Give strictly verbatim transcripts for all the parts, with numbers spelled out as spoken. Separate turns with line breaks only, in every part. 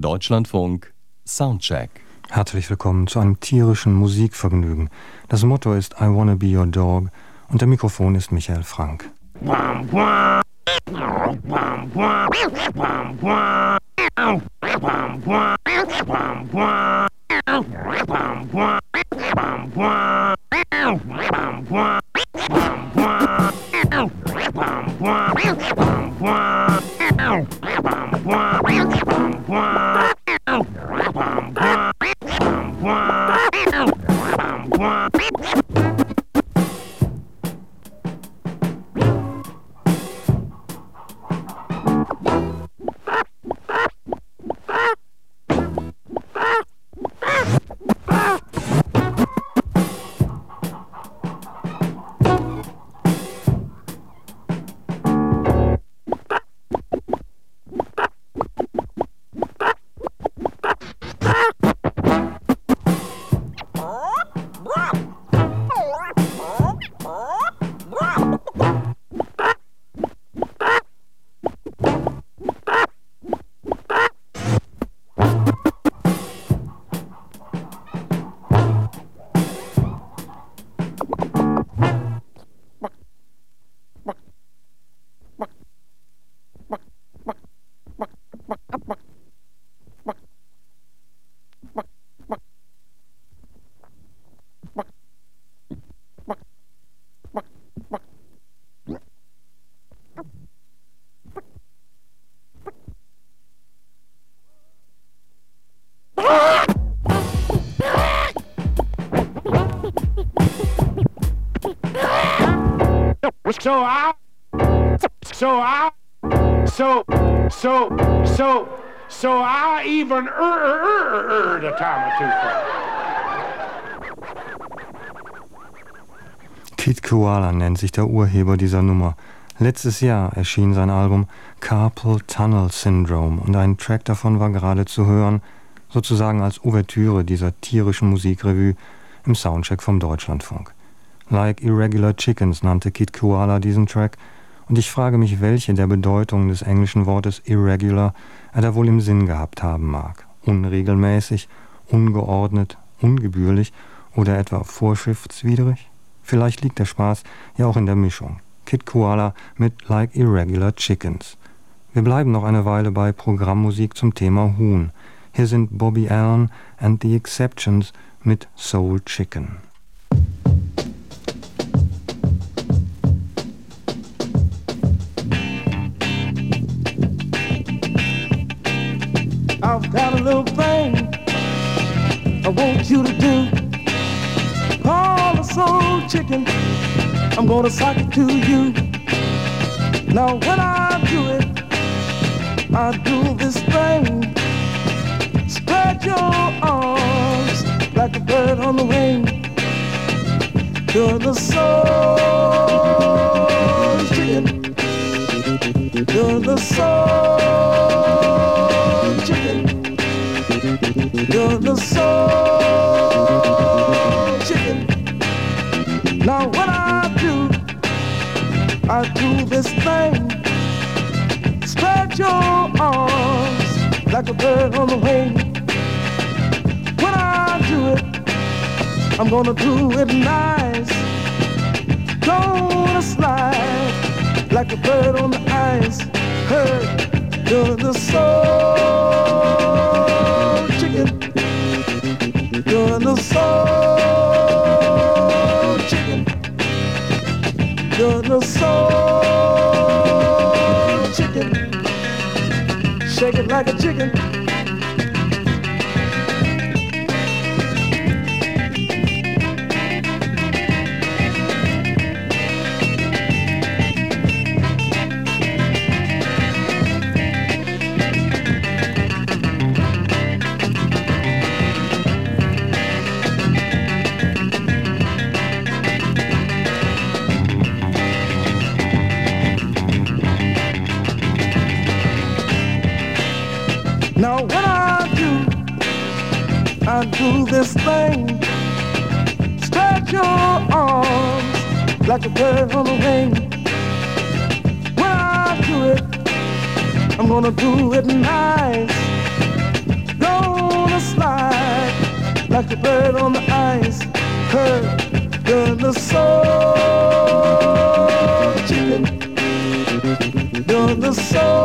Deutschlandfunk Soundcheck.
Herzlich willkommen zu einem tierischen Musikvergnügen. Das Motto ist I Wanna Be Your Dog und der Mikrofon ist Michael Frank.
So I, so I, so, so, so, so I even er, er, er, er, the time or two for.
Kid Koala nennt sich der Urheber dieser Nummer. Letztes Jahr erschien sein Album Carpal Tunnel Syndrome und ein Track davon war gerade zu hören, sozusagen als Ouvertüre dieser tierischen Musikrevue im Soundcheck vom Deutschlandfunk. Like Irregular Chickens nannte Kid Koala diesen Track und ich frage mich, welche der Bedeutungen des englischen Wortes irregular er da wohl im Sinn gehabt haben mag. Unregelmäßig, ungeordnet, ungebührlich oder etwa vorschriftswidrig? Vielleicht liegt der Spaß ja auch in der Mischung. Kid Koala mit Like Irregular Chickens. Wir bleiben noch eine Weile bei Programmmusik zum Thema Huhn. Hier sind Bobby Allen and the Exceptions mit Soul Chicken.
I've got a little thing I want you to do. Call a soul chicken, I'm gonna sock it to you. Now when I do it, I do this thing. Spread your arms like a bird on the wing. You're the soul chicken. You're the soul chicken. You're the soul chicken. Now what I do, I do this thing. Spread your arms like a bird on the wing. When I do it, I'm gonna do it nice. Gonna slide like a bird on the ice. Hey, you're the soul chicken. You're the soul chicken. You're the soul chicken. Shake it like a chicken. Now what I do, I do this thing. Spread your arms like a bird on the wing. When I do it, I'm gonna do it nice. her doing the soul chicken, doing the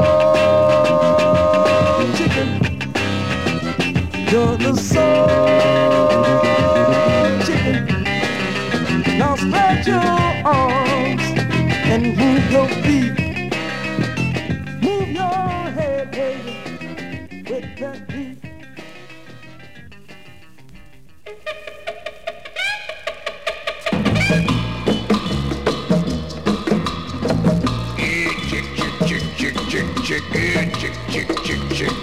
soul chicken, doing the soul chicken. Now spread your arms and move your feet, move your head, baby, with that beat.
Chick, chick, chick, chick, chick, chick, chick, chick, chick, chick.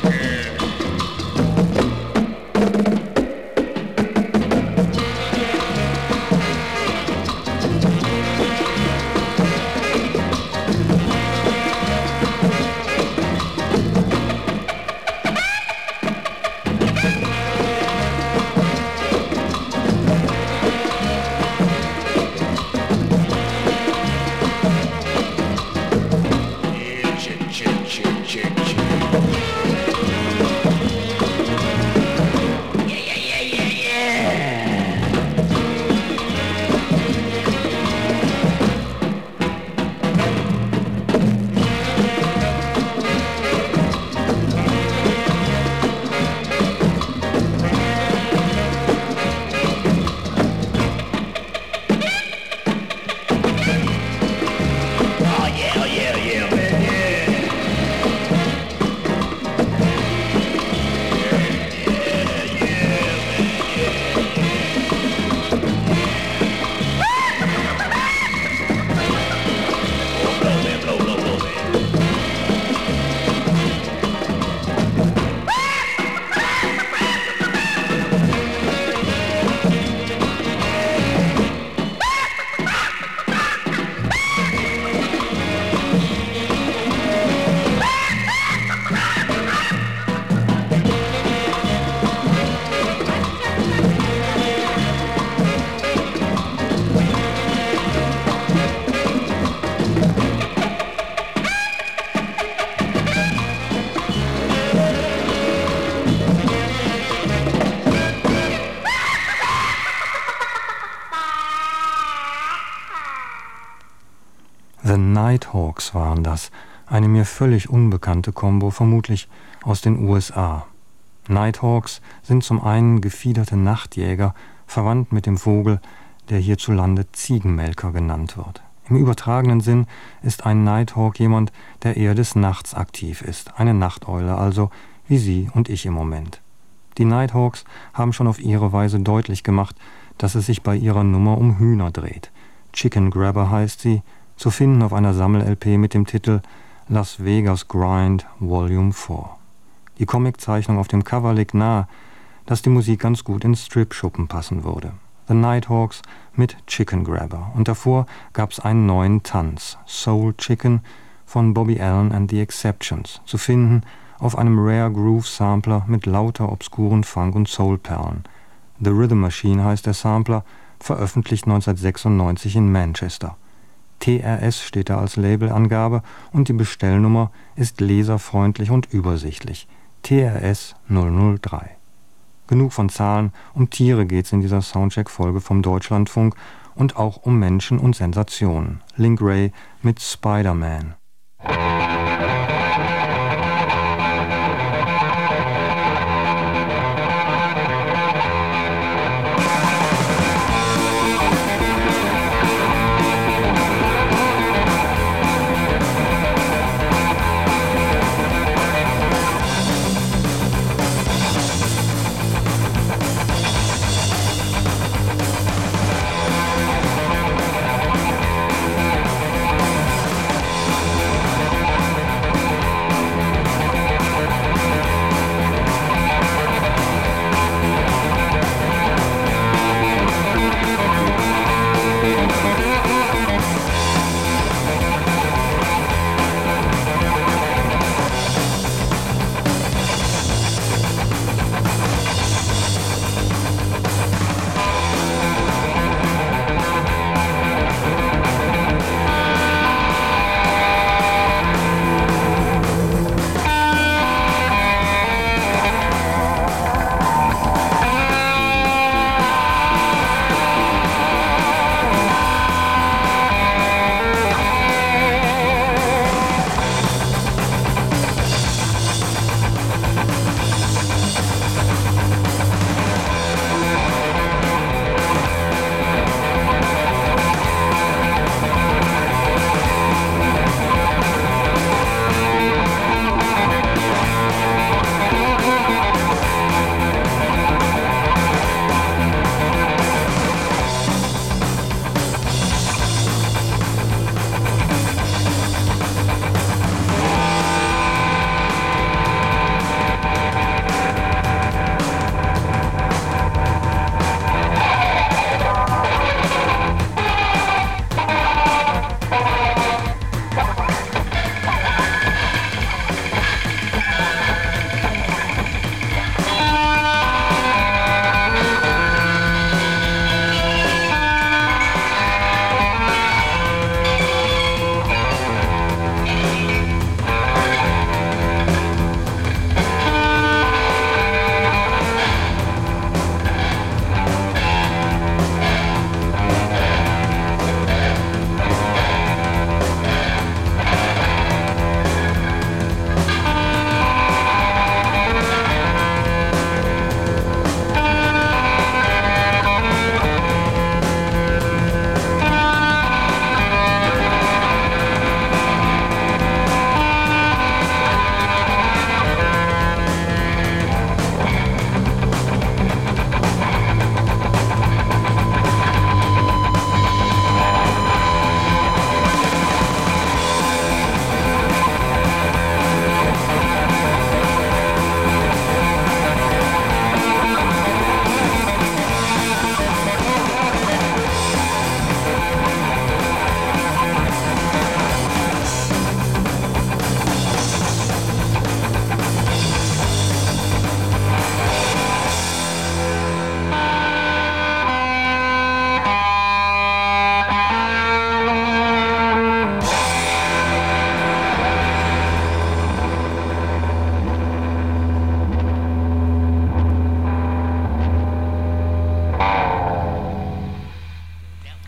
The Nighthawks waren das, eine mir völlig unbekannte Kombo, vermutlich aus den U S A. Nighthawks sind zum einen gefiederte Nachtjäger, verwandt mit dem Vogel, der hierzulande Ziegenmelker genannt wird. Im übertragenen Sinn ist ein Nighthawk jemand, der eher des Nachts aktiv ist, eine Nachteule also, wie Sie und ich im Moment. Die Nighthawks haben schon auf ihre Weise deutlich gemacht, dass es sich bei ihrer Nummer um Hühner dreht. Chicken Grabber heißt sie, zu finden auf einer Sammel-L P mit dem Titel Las Vegas Grind Volume vier. Die Comiczeichnung auf dem Cover legt nahe, dass die Musik ganz gut in Strip-Schuppen passen würde. The Nighthawks mit Chicken Grabber. Und davor gab's einen neuen Tanz, Soul Chicken von Bobby Allen and the Exceptions, zu finden auf einem Rare Groove Sampler mit lauter obskuren Funk- und Soul-Perlen. The Rhythm Machine heißt der Sampler, veröffentlicht neunzehnhundertsechsundneunzig in Manchester. T R S steht da als Labelangabe und die Bestellnummer ist leserfreundlich und übersichtlich. T R S null null drei. Genug von Zahlen, um Tiere geht's in dieser Soundcheck-Folge vom Deutschlandfunk und auch um Menschen und Sensationen. Link Wray mit Spider-Man.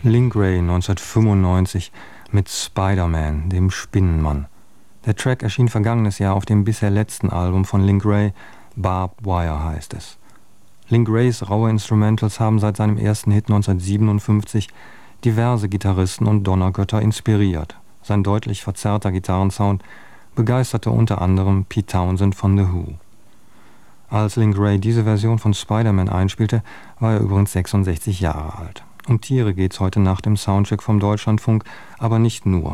Link Wray neunzehnhundertfünfundneunzig mit Spider-Man, dem Spinnenmann. Der Track erschien vergangenes Jahr auf dem bisher letzten Album von Link Wray, Barbed Wire heißt es. Link Wrays raue Instrumentals haben seit seinem ersten Hit neunzehnhundertsiebenundfünfzig diverse Gitarristen und Donnergötter inspiriert. Sein deutlich verzerrter Gitarrensound begeisterte unter anderem Pete Townsend von The Who. Als Link Wray diese Version von Spider-Man einspielte, war er übrigens sechsundsechzig Jahre alt. Um Tiere geht's heute Nacht im Soundcheck vom Deutschlandfunk, aber nicht nur.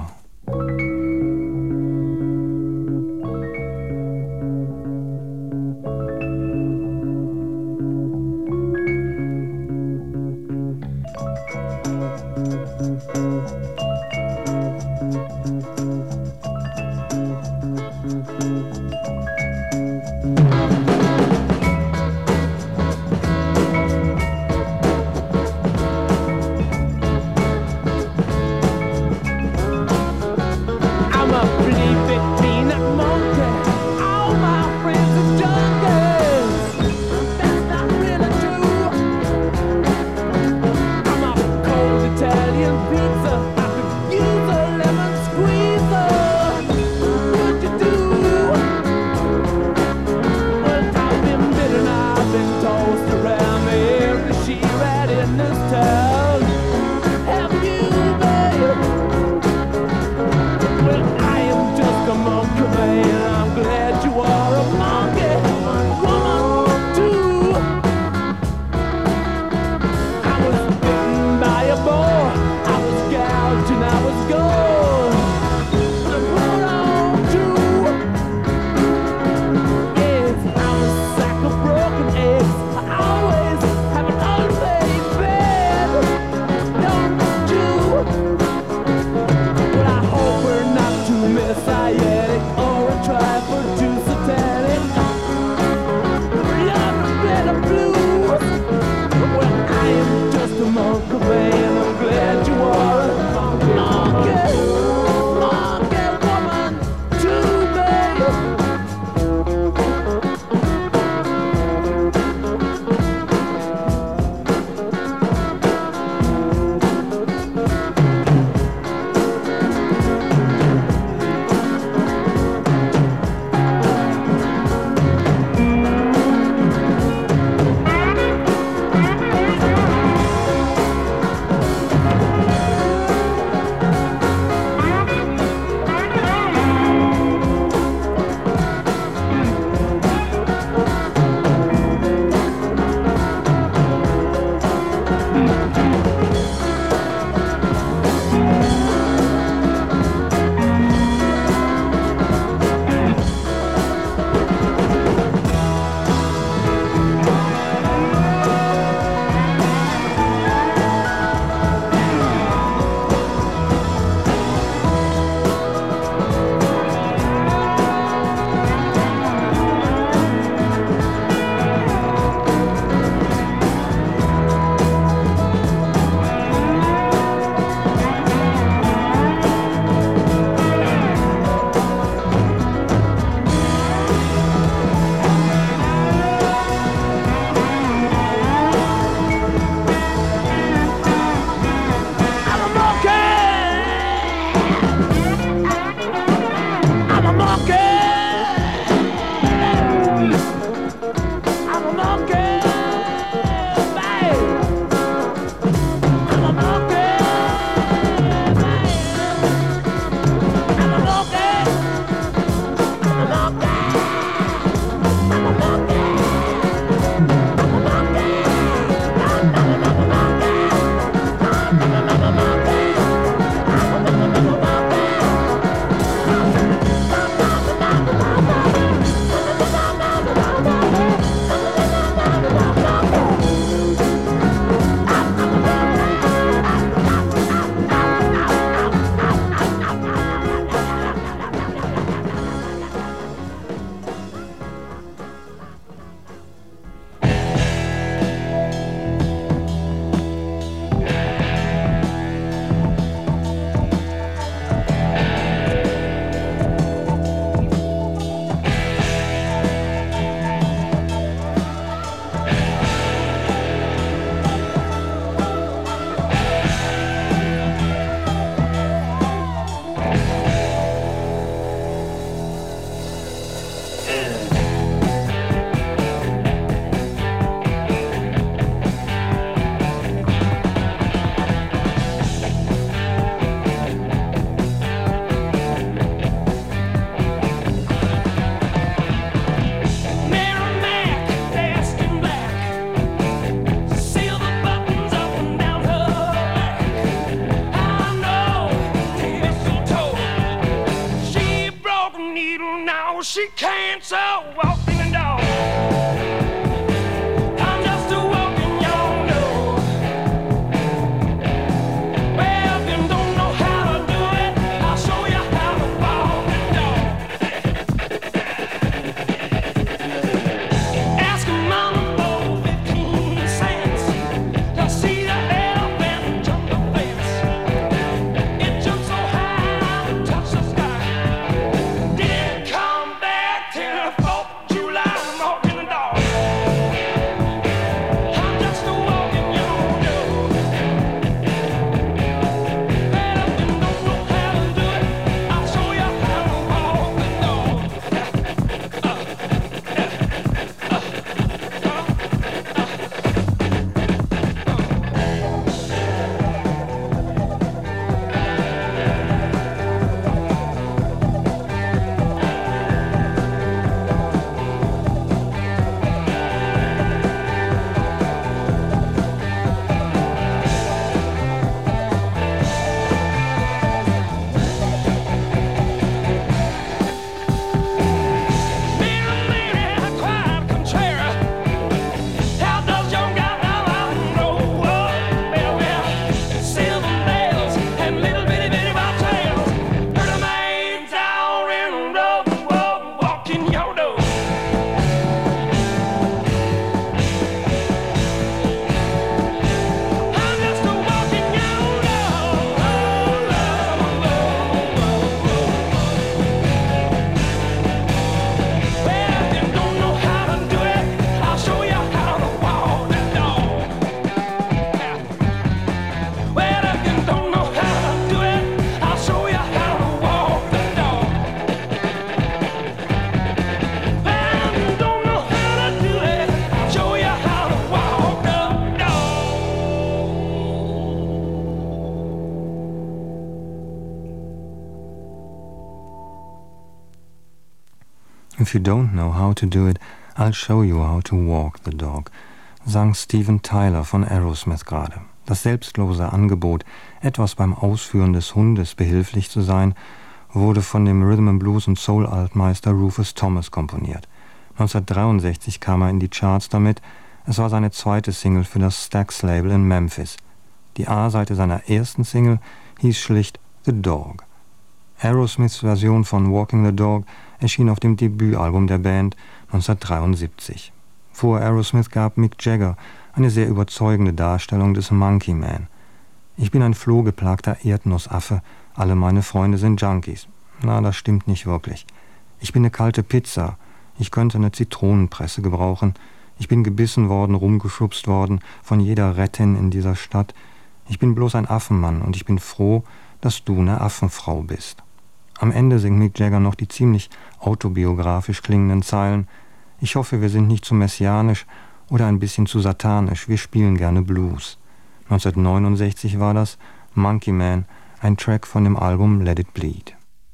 If you don't know how to do it, I'll show you how to walk the dog, sang Steven Tyler von Aerosmith gerade. Das selbstlose Angebot, etwas beim Ausführen des Hundes behilflich zu sein, wurde von dem Rhythm and Blues und Soul Altmeister Rufus Thomas komponiert. neunzehnhundertdreiundsechzig kam er in die Charts damit. Es war seine zweite Single für das Stax-Label in Memphis. Die A-Seite seiner ersten Single hieß schlicht The Dog. Aerosmiths Version von Walking the Dog erschien auf dem Debütalbum der Band neunzehnhundertdreiundsiebzig. Vor Aerosmith gab Mick Jagger eine sehr überzeugende Darstellung des Monkey Man. Ich bin ein flohgeplagter Erdnussaffe, alle meine Freunde sind Junkies. Na, das stimmt nicht wirklich. Ich bin eine kalte Pizza, ich könnte eine Zitronenpresse gebrauchen. Ich bin gebissen worden, rumgeschubst worden von jeder Rettin in dieser Stadt. Ich bin bloß ein Affenmann und ich bin froh, dass du eine Affenfrau bist. Am Ende singt Mick Jagger noch die ziemlich autobiografisch klingenden Zeilen. Ich hoffe, wir sind nicht zu messianisch oder ein bisschen zu satanisch. Wir spielen gerne Blues. neunzehnhundertneunundsechzig war das, Monkey Man, ein Track von dem Album Let It Bleed.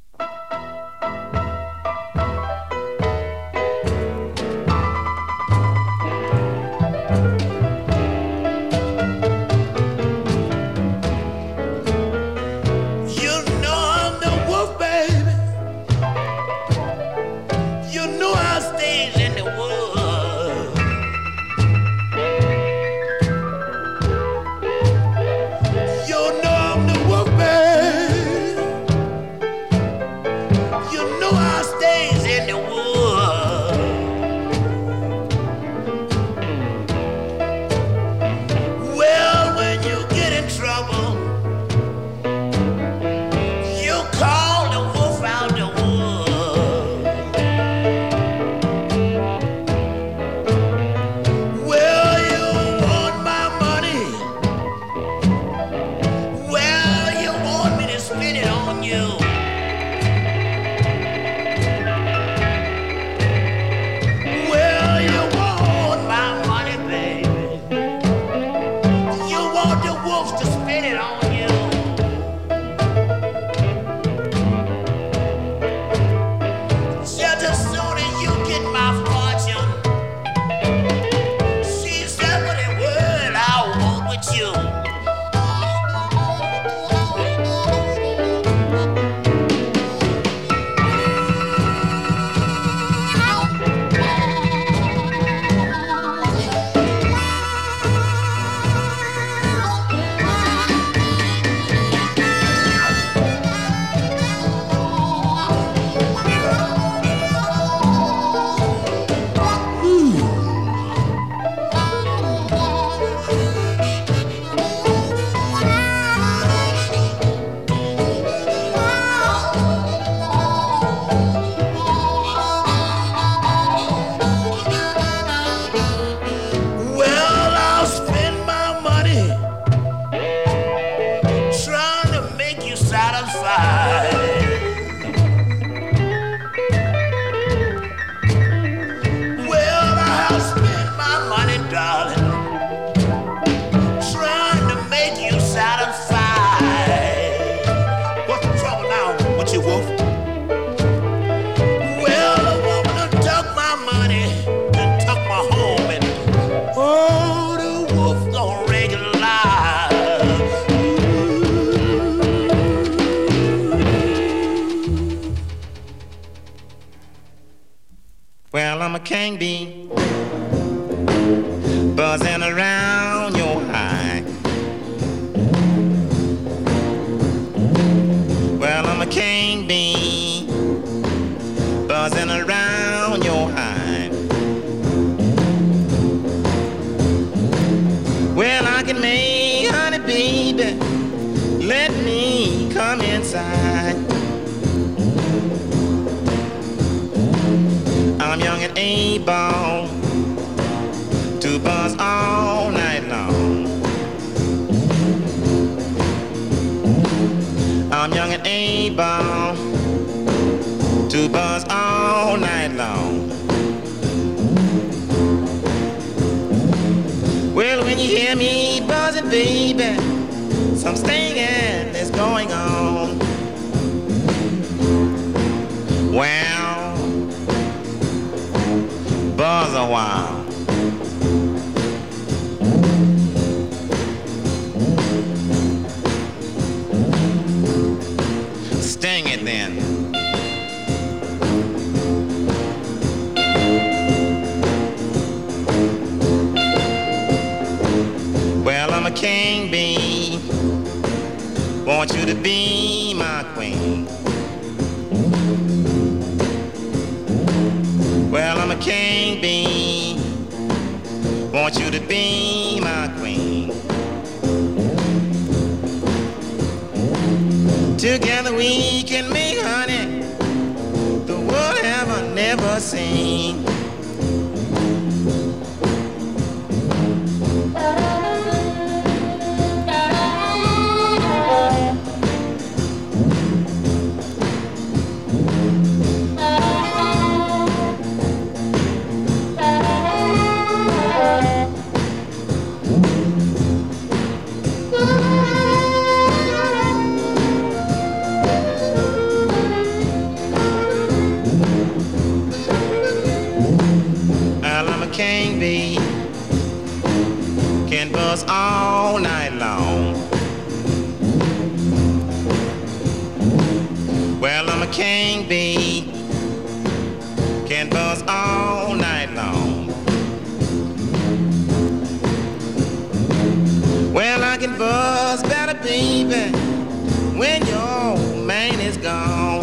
King bee buzzing around your eye. Well, I'm a king bee buzzing around your eye. Well, I can make honey, baby, let me come inside. I'm young and able to buzz all night long. I'm young and able to buzz all night long. Well, when you hear me buzzing, baby, some stinging is going on. Well, buzz a while. Sting it then. Well, I'm a king bee. Want you to be my queen. Well, I'm a king bee. Want you to be my queen. Together we can make honey the world have never seen. King bee can buzz all night long. Well, I'm a king bee, can buzz all night long. Well, I can buzz better, baby, when your man is gone.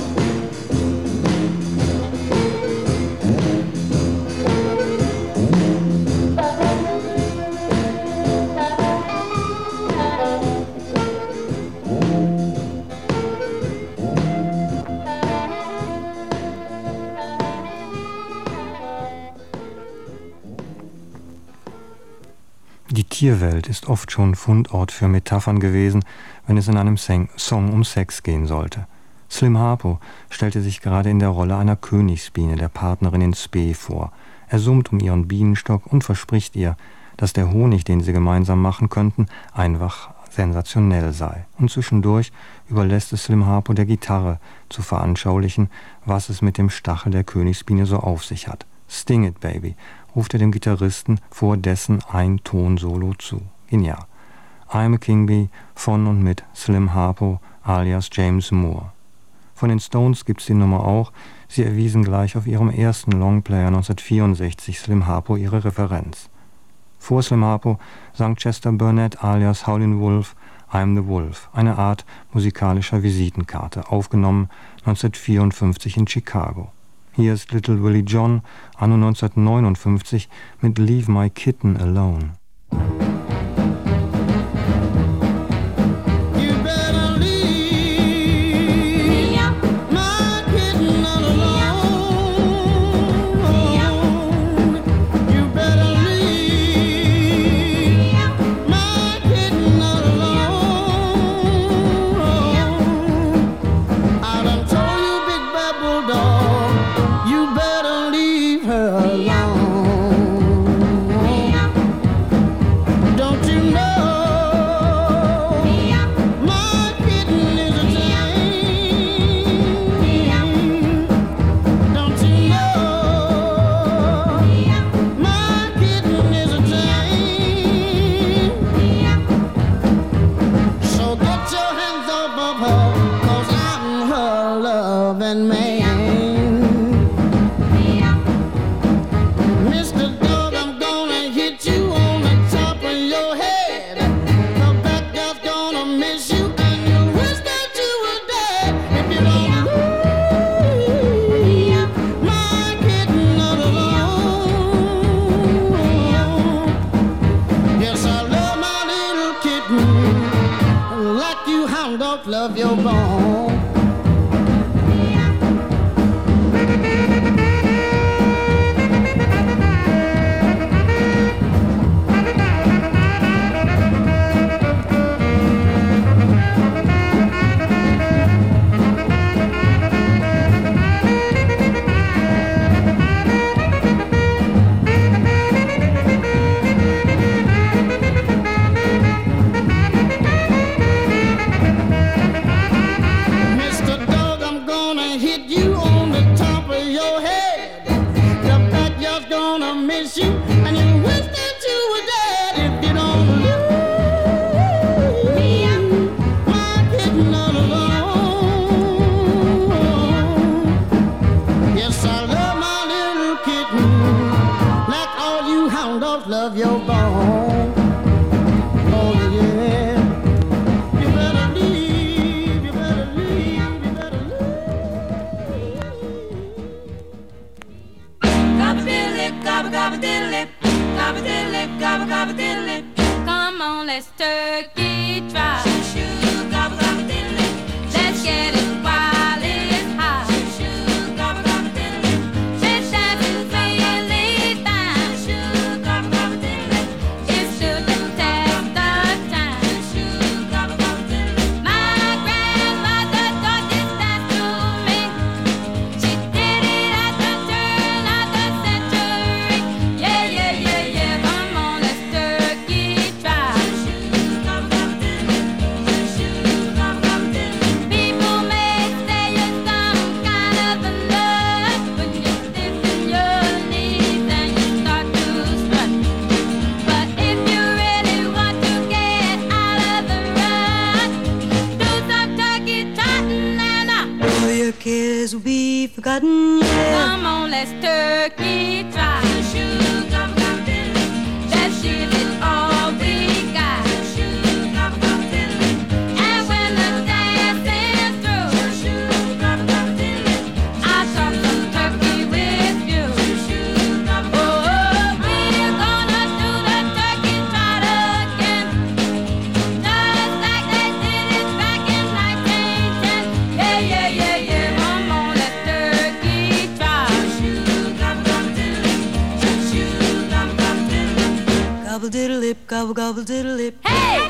Die Tierwelt ist oft schon Fundort für Metaphern gewesen, wenn es in einem Song um Sex gehen sollte. Slim Harpo stellte sich gerade in der Rolle einer Königsbiene, der Partnerin in Spe, vor. Er summt um ihren Bienenstock und verspricht ihr, dass der Honig, den sie gemeinsam machen könnten, einfach sensationell sei. Und zwischendurch überlässt es Slim Harpo der Gitarre zu veranschaulichen, was es mit dem Stachel der Königsbiene so auf sich hat. Sting it, baby, ruft er dem Gitarristen vor dessen Ein-Ton-Solo zu. Genial. I'm a King Bee von und mit Slim Harpo alias James Moore. Von den Stones gibt's die Nummer auch. Sie erwiesen gleich auf ihrem ersten Longplayer neunzehnhundertvierundsechzig Slim Harpo ihre Referenz. Vor Slim Harpo sang Chester Burnett alias Howlin' Wolf I'm the Wolf, eine Art musikalischer Visitenkarte, aufgenommen neunzehnhundertvierundfünfzig in Chicago. Hier ist Little Willie John, anno neunzehnhundertneunundfünfzig, mit Leave My Kitten Alone.
Love your bone. dogs love your bone. Oh yeah. You better leave, you better leave, you better leave.
Gobba diddly, gobba gobba diddly, gobba diddly, gobba gobba diddly. Come on, let's turkey try. Shoo shoo, gobba gobba diddly. Let's get it while it's hot. Shoo shoo, gobba gobba diddly. Let's dance and really fine. Shoo shoo, gobba gobba diddly. It's sure to test the time. Shoo shoo, gobba gobba diddly. My grandmother taught this dance to me. She did it at the turn of the century. Yeah, yeah, yeah, yeah. Come on, let's turkey try. People may say you're some kind of a nut when you stiffen your knees and you start to strut. But if you really want to get out of the rut, do some turkey trotting and uh,
All your cares will be forgotten, yeah.
come on, let's turkey try. Let's give it all we got. And when the dance is through, I'll talk some turkey with you. Oh, we're gonna do the turkey trot again, just like they did it back in nineteen ten. Yeah, yeah, yeah, yeah. Come on, let's turkey trot.
Gobble diddle lip, gobble gobble diddle lip.
Hey!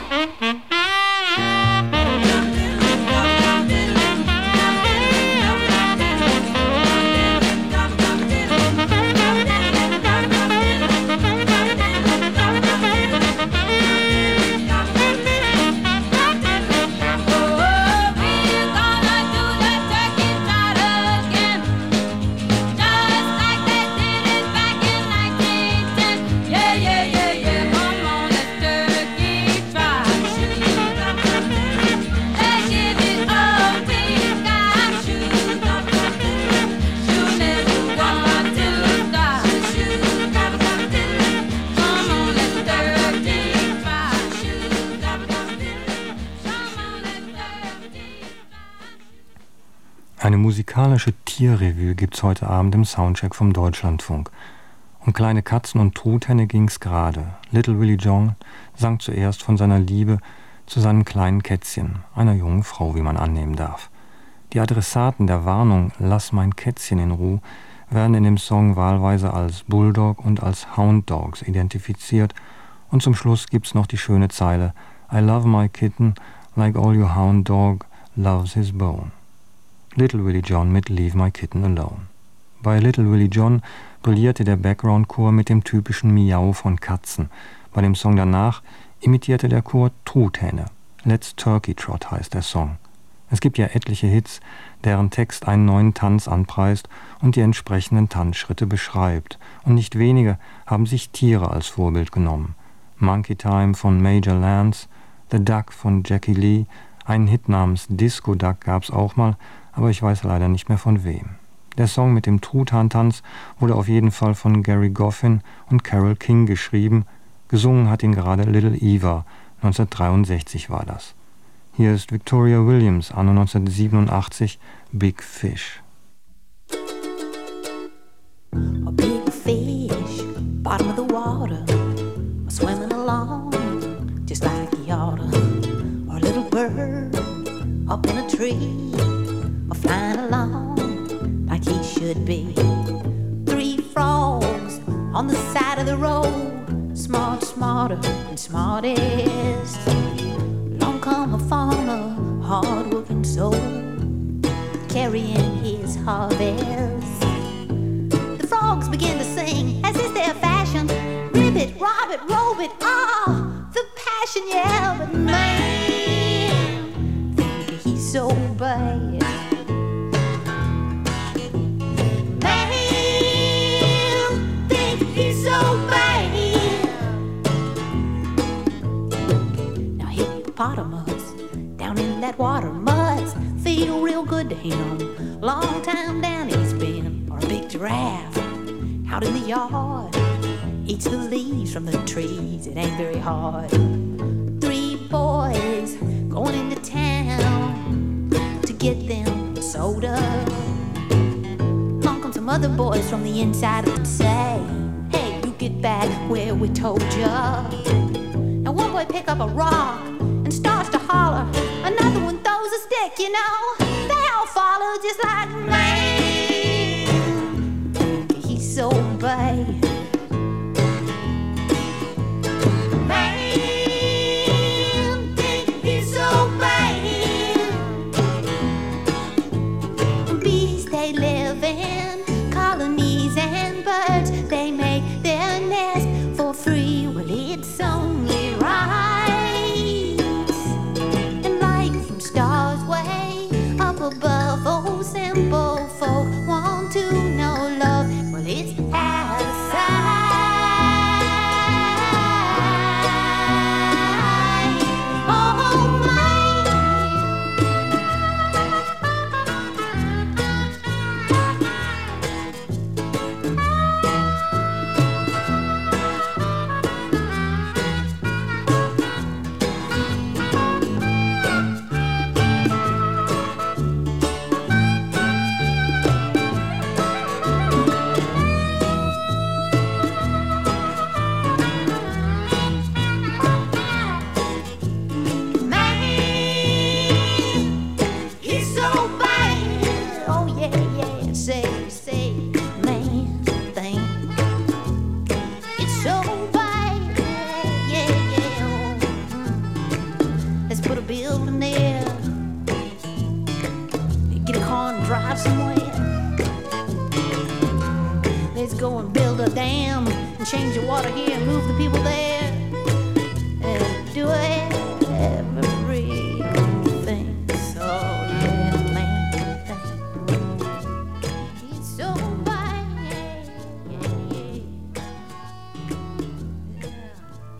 Eine musikalische Tierrevue gibt's heute Abend im Soundcheck vom Deutschlandfunk. Um kleine Katzen und Truthähne ging's gerade. Little Willie John sang zuerst von seiner Liebe zu seinem kleinen Kätzchen, einer jungen Frau, wie man annehmen darf. Die Adressaten der Warnung »Lass mein Kätzchen in Ruhe« werden in dem Song wahlweise als Bulldog und als Hound Dogs identifiziert und zum Schluss gibt's noch die schöne Zeile »I love my kitten like all your hound dog loves his bone«. Little Willie John mit »Leave my kitten alone«. Bei Little Willie John brillierte der Background-Chor mit dem typischen Miau von Katzen. Bei dem Song danach imitierte der Chor Truthähne. »Let's Turkey Trot« heißt der Song. Es gibt ja etliche Hits, deren Text einen neuen Tanz anpreist und die entsprechenden Tanzschritte beschreibt. Und nicht wenige haben sich Tiere als Vorbild genommen. Monkey Time von Major Lance, The Duck von Jackie Lee, einen Hit namens Disco Duck gab's auch mal, aber ich weiß leider nicht mehr von wem. Der Song mit dem Truthahn-Tanz wurde auf jeden Fall von Gary Goffin und Carole King geschrieben. Gesungen hat ihn gerade Little Eva, neunzehnhundertdreiundsechzig war das. Hier ist Victoria Williams, anno neunzehnhundertsiebenundachtzig, Big Fish.
A big fish, bottom of the water, swimming along just like he oughta. Or a little bird up in a tree, or flying along like he should be. Three frogs on the side of the road, smart, smarter, and smartest. Along come a farmer, hard-working soul, carrying his harvest. The frogs begin to sing, as is their fashion. Ribbit, robbit, robe it, ah, the passion, yeah. But man, think he's so bad. Man, think he's so bad. Now hippopotamus down in that water must feel real good to him. Long time down he's been, or a big giraffe out in the yard, he eats the leaves from the trees. It ain't very hard. Three boys going into town to get them soda. Along come some other boys from the inside and say, hey, you get back where we told ya. Now one boy pick up a rock and starts to holler. Another one throws a stick, you know. They all follow just like man. He's so bad.
Change the water here and move the people there and do everything. So yeah, man, he's so bad. Yeah, yeah, yeah.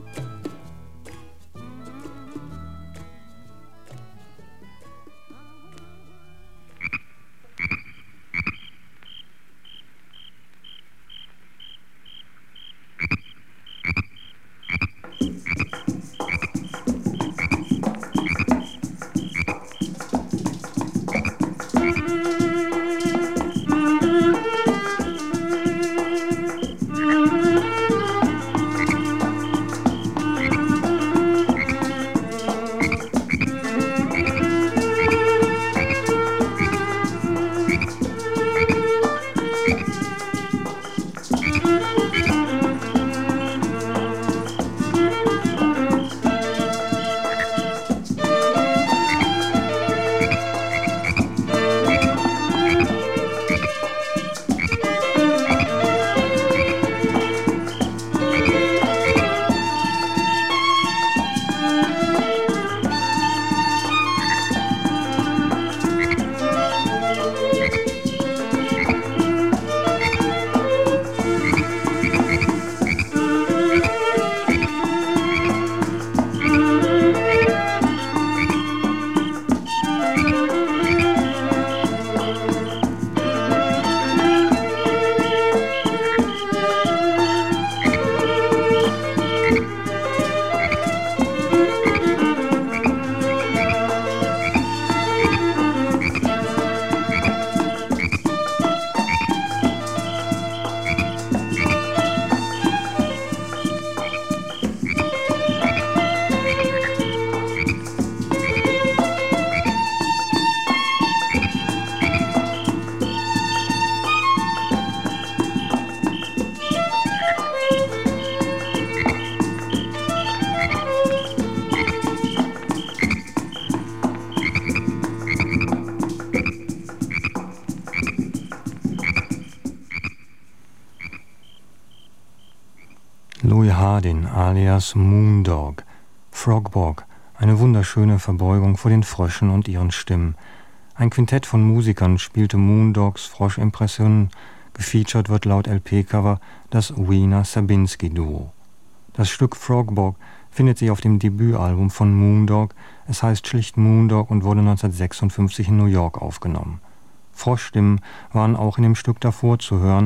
Louis Hardin alias Moondog, Frogbog, eine wunderschöne Verbeugung vor den Fröschen und ihren Stimmen. Ein Quintett von Musikern spielte Moondogs Froschimpressionen, gefeatured wird laut L P-Cover das Weiner-Sabinski-Duo. Das Stück Frogbog findet sich auf dem Debütalbum von Moondog, es heißt schlicht Moondog und wurde neunzehnhundertsechsundfünfzig in New York aufgenommen. Froschstimmen waren auch in dem Stück davor zu hören,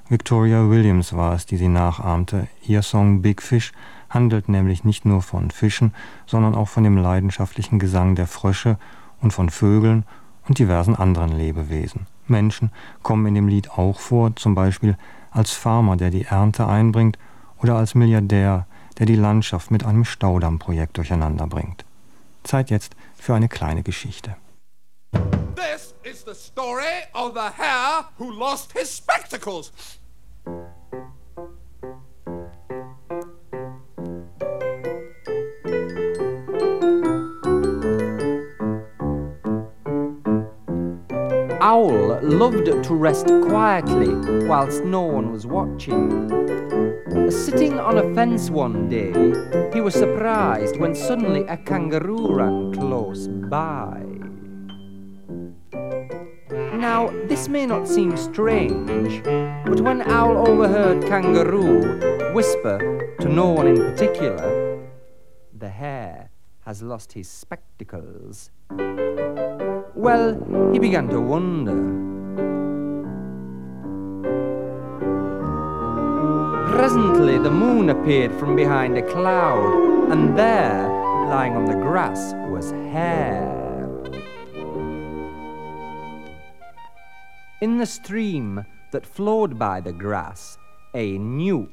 Victoria Williams war es, die sie nachahmte. Ihr Song Big Fish handelt nämlich nicht nur von Fischen, sondern auch von dem leidenschaftlichen Gesang der Frösche und von Vögeln und diversen anderen Lebewesen. Menschen kommen in dem Lied auch vor, zum Beispiel als Farmer, der die Ernte einbringt, oder als Milliardär, der die Landschaft mit einem Staudammprojekt durcheinander bringt. Zeit jetzt für eine kleine Geschichte.
This is the story of the hare who lost his spectacles.
Owl loved to rest quietly whilst no one was watching. Sitting on a fence one day, he was surprised when suddenly a kangaroo ran close by. Now, this may not seem strange, but when Owl overheard Kangaroo whisper to no one in particular, "The hare has lost his spectacles," well, he began to wonder. Presently, the moon appeared from behind a cloud, and there, lying on the grass, was Hare. In the stream that flowed by the grass, a newt,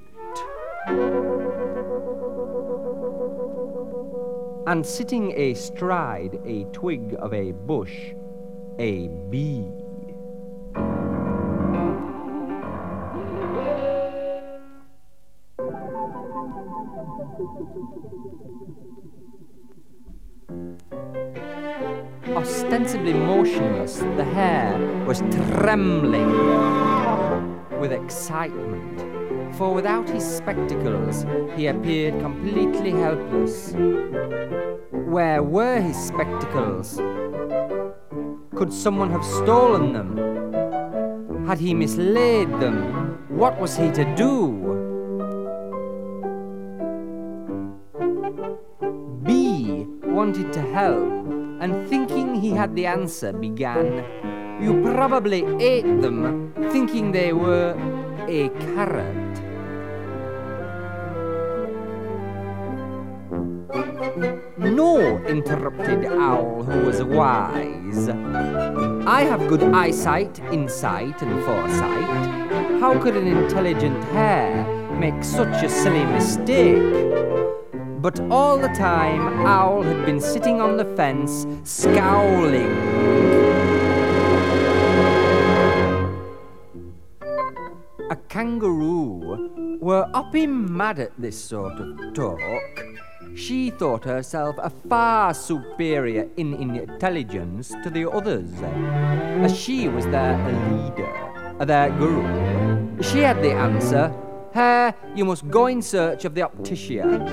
and sitting astride a twig of a bush, a bee. Ostensibly motionless, the hare was trembling with excitement, for without his spectacles he appeared completely helpless. Where were his spectacles? Could someone have stolen them? Had he mislaid them? What was he to do? B wanted to help, and thinking he had the answer, began, "You probably ate them, thinking they were a carrot." "No," interrupted Owl, who was wise. "I have good eyesight, insight, and foresight. How could an intelligent hare make such a silly mistake?" But all the time, Owl had been sitting on the fence, scowling. A kangaroo were upping mad at this sort of talk. She thought herself a far superior in intelligence to the others, as she was their leader, their guru. She had the answer. "Hare, you must go in search of the optician."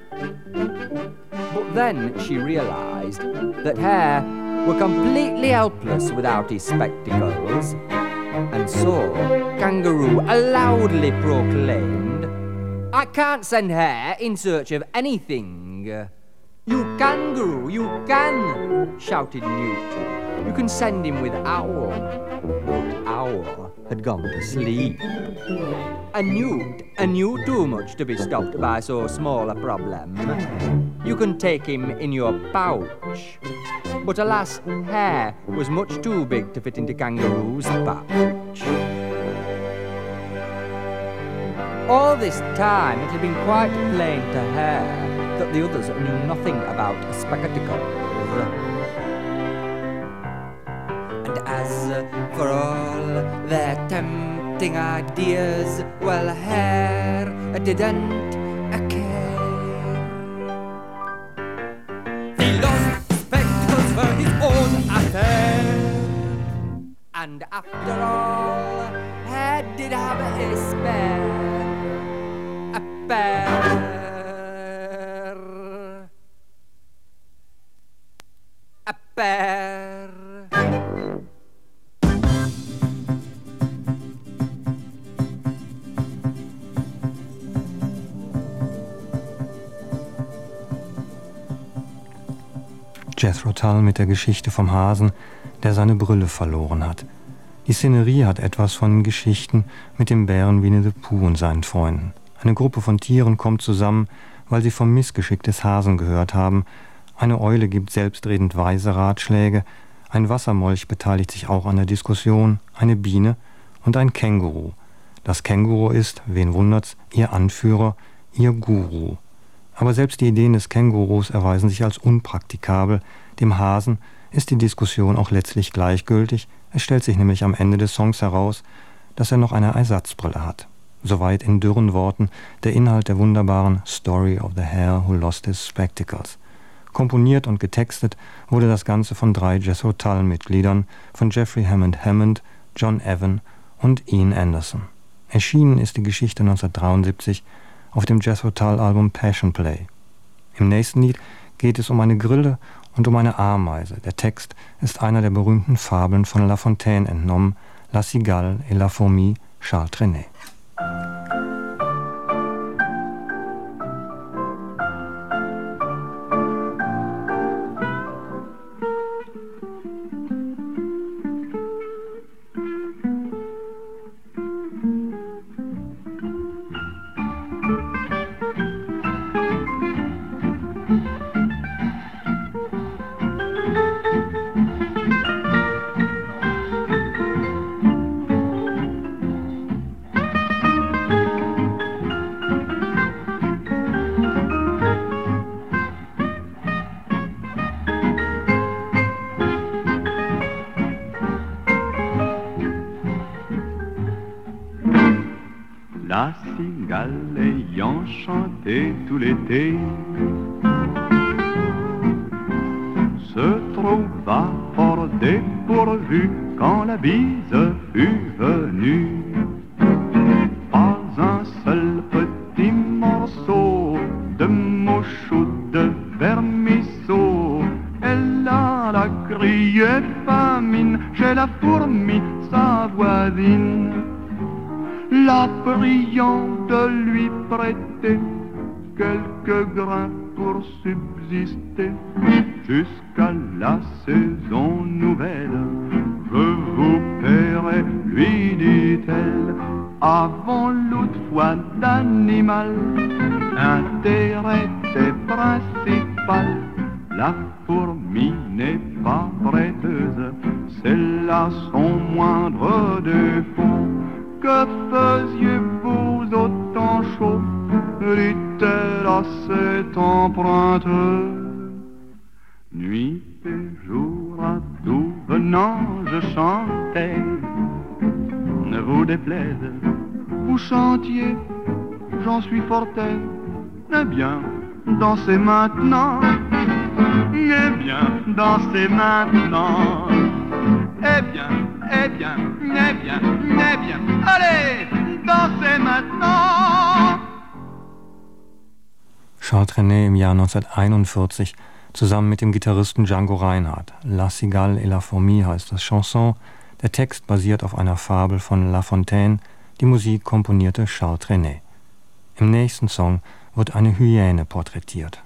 But then she realized that Hare were completely helpless without his spectacles, and so Kangaroo loudly proclaimed, "I can't send Hare in search of anything." "You Kangaroo, you can," shouted Newt. "You can send him with Owl." But Owl had gone to sleep. A newt knew too much to be stopped by so small a problem. You can take him in your pouch. But alas, Hare was much too big to fit into Kangaroo's pouch. All this time it had been quite plain to Hare that the others knew nothing about spectacles. And as for all their tempting ideas, well, Hare didn't care. He lost spectacles for his own affair. And after all, Hare did have a spare, a pair. A pair.
Jethro Tull mit der Geschichte vom Hasen, der seine Brille verloren hat. Die Szenerie hat etwas von Geschichten mit dem Bären Winnie the Pooh und seinen Freunden. Eine Gruppe von Tieren kommt zusammen, weil sie vom Missgeschick des Hasen gehört haben. Eine Eule gibt selbstredend weise Ratschläge, ein Wassermolch beteiligt sich auch an der Diskussion, eine Biene und ein Känguru. Das Känguru ist, wen wundert's, ihr Anführer, ihr Guru. Aber selbst die Ideen des Kängurus erweisen sich als unpraktikabel. Dem Hasen ist die Diskussion auch letztlich gleichgültig. Es stellt sich nämlich am Ende des Songs heraus, dass er noch eine Ersatzbrille hat. Soweit in dürren Worten der Inhalt der wunderbaren Story of the Hare Who Lost His Spectacles. Komponiert und getextet wurde das Ganze von drei Jethro Tull-Mitgliedern, von Jeffrey Hammond Hammond, John Evan und Ian Anderson. Erschienen ist die Geschichte neunzehnhundertdreiundsiebzig auf dem Jethro Tull-Album Passion Play. Im nächsten Lied geht es um eine Grille und um eine Ameise. Der Text ist einer der berühmten Fabeln von La Fontaine entnommen, La Cigale et la Fourmi, Charles Trenet.
La cigale ayant chanté tout l'été se trouva fort dépourvue quand la bise fut venue. Pas un seul petit morceau de mouche ou de vermisseau. Elle alla crier famine chez la fourmi, sa voisine, la priant de lui prêter quelques grains pour subsister jusqu'à la saison nouvelle. Je vous paierai, lui dit-elle, avant l'autre fois d'animal. Intérêt est principal, la fourmi n'est pas prêteuse, c'est là son moindre défaut. Que faisiez-vous au temps chaud, dit-elle à cet emprunteur. Nuit et jour à tout venant je chantais, ne vous déplaise, vous chantiez, j'en suis fort aise. Eh bien, dansez maintenant, eh bien, dansez maintenant. Eh bien, eh bien, eh bien, eh bien, allez, dansez maintenant!
Charles Trenet im Jahr neunzehnhunderteinundvierzig zusammen mit dem Gitarristen Django Reinhardt. La Cigale et la Fourmi heißt das Chanson. Der Text basiert auf einer Fabel von La Fontaine. Die Musik komponierte Charles Trenet. Im nächsten Song wird eine Hyäne porträtiert.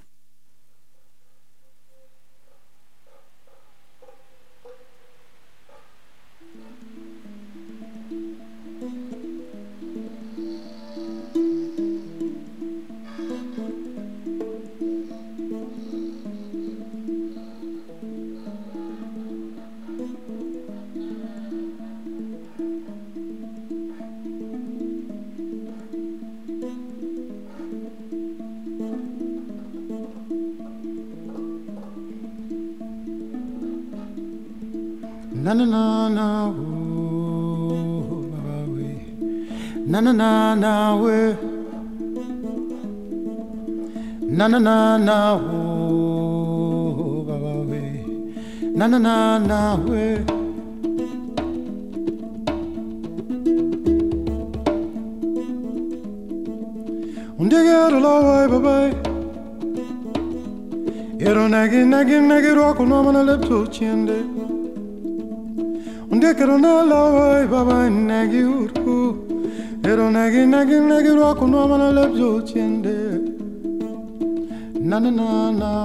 Na na na na, oh, baba we. Na na na na we. Na na na na, oh, baba we. Na na na na we. Und jag är det lava i baba. Är det nagi nagi nagi rock och när man har läppt så kände. Und jag kan det lava i baba nagi urku. Är det nagi nagi nagi rock och när man har läppt så kände. Na na na na,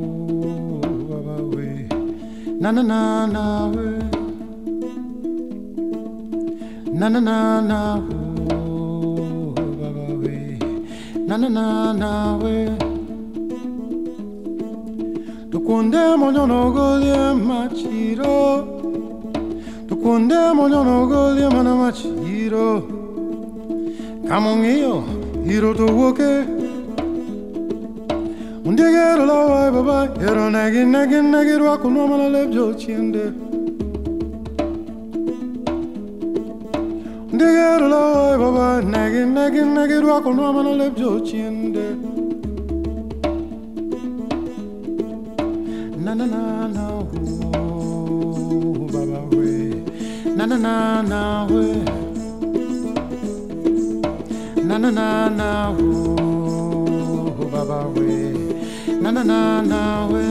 oh, baba we. Na na na na we. na na na na oh, baba we, na na na na we. Tukunde mojono golie machiro, tukunde mojono golie mana machiro. Camongio, hiro to woke. Un digero la vai baba, ero nagi nagi nagi rock no mana lebjo chiende. Un digero la vai baba, nagi nagi nagi rock no mana lebjo chiende. Na na na na oh, baba we, na na na na we, na na na na oh, baba we. Na na na na we.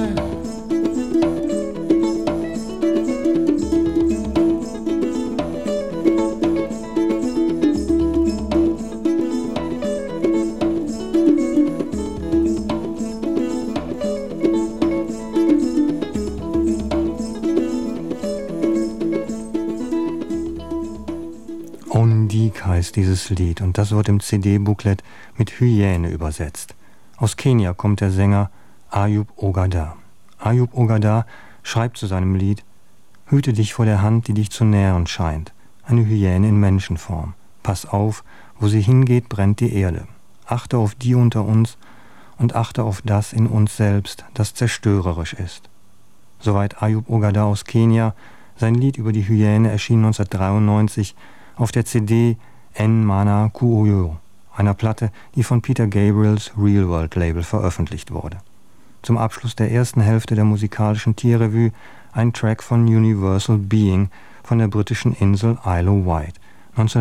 Ondik heißt dieses Lied und das wird im C D-Booklet mit Hyäne übersetzt. Aus Kenia kommt der Sänger Ayub Ogada. Ayub Ogada schreibt zu seinem Lied: Hüte dich vor der Hand, die dich zu nähren scheint, eine Hyäne in Menschenform. Pass auf, wo sie hingeht, brennt die Erde. Achte auf die unter uns und achte auf das in uns selbst, das zerstörerisch ist. Soweit Ayub Ogada aus Kenia. Sein Lied über die Hyäne erschien neunzehnhundertdreiundneunzig auf der C D En Mana Kuoyo, einer Platte, die von Peter Gabriels Real World Label veröffentlicht wurde. Zum Abschluss der ersten Hälfte der musikalischen Tierrevue ein Track von Universal Being von der britischen Insel Isle of Wight.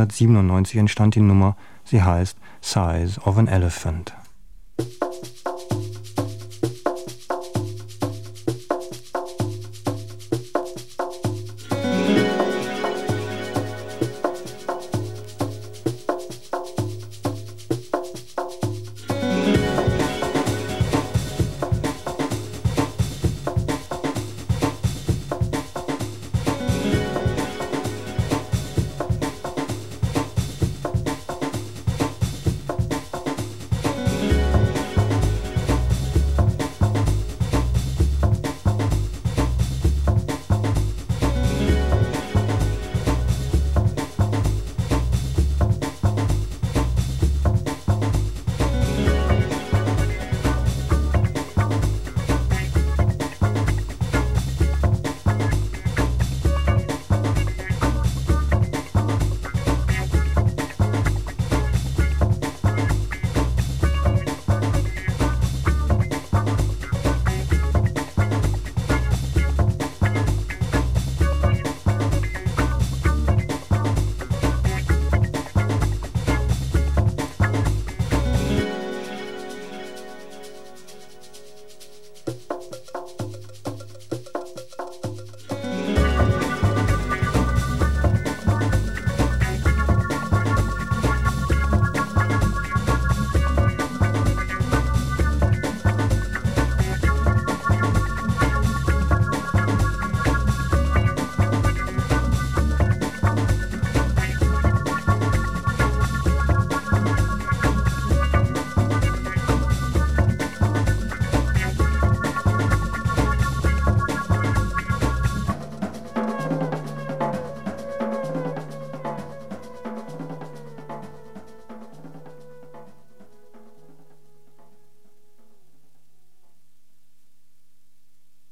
neunzehnhundertsiebenundneunzig entstand die Nummer, sie heißt Size of an Elephant.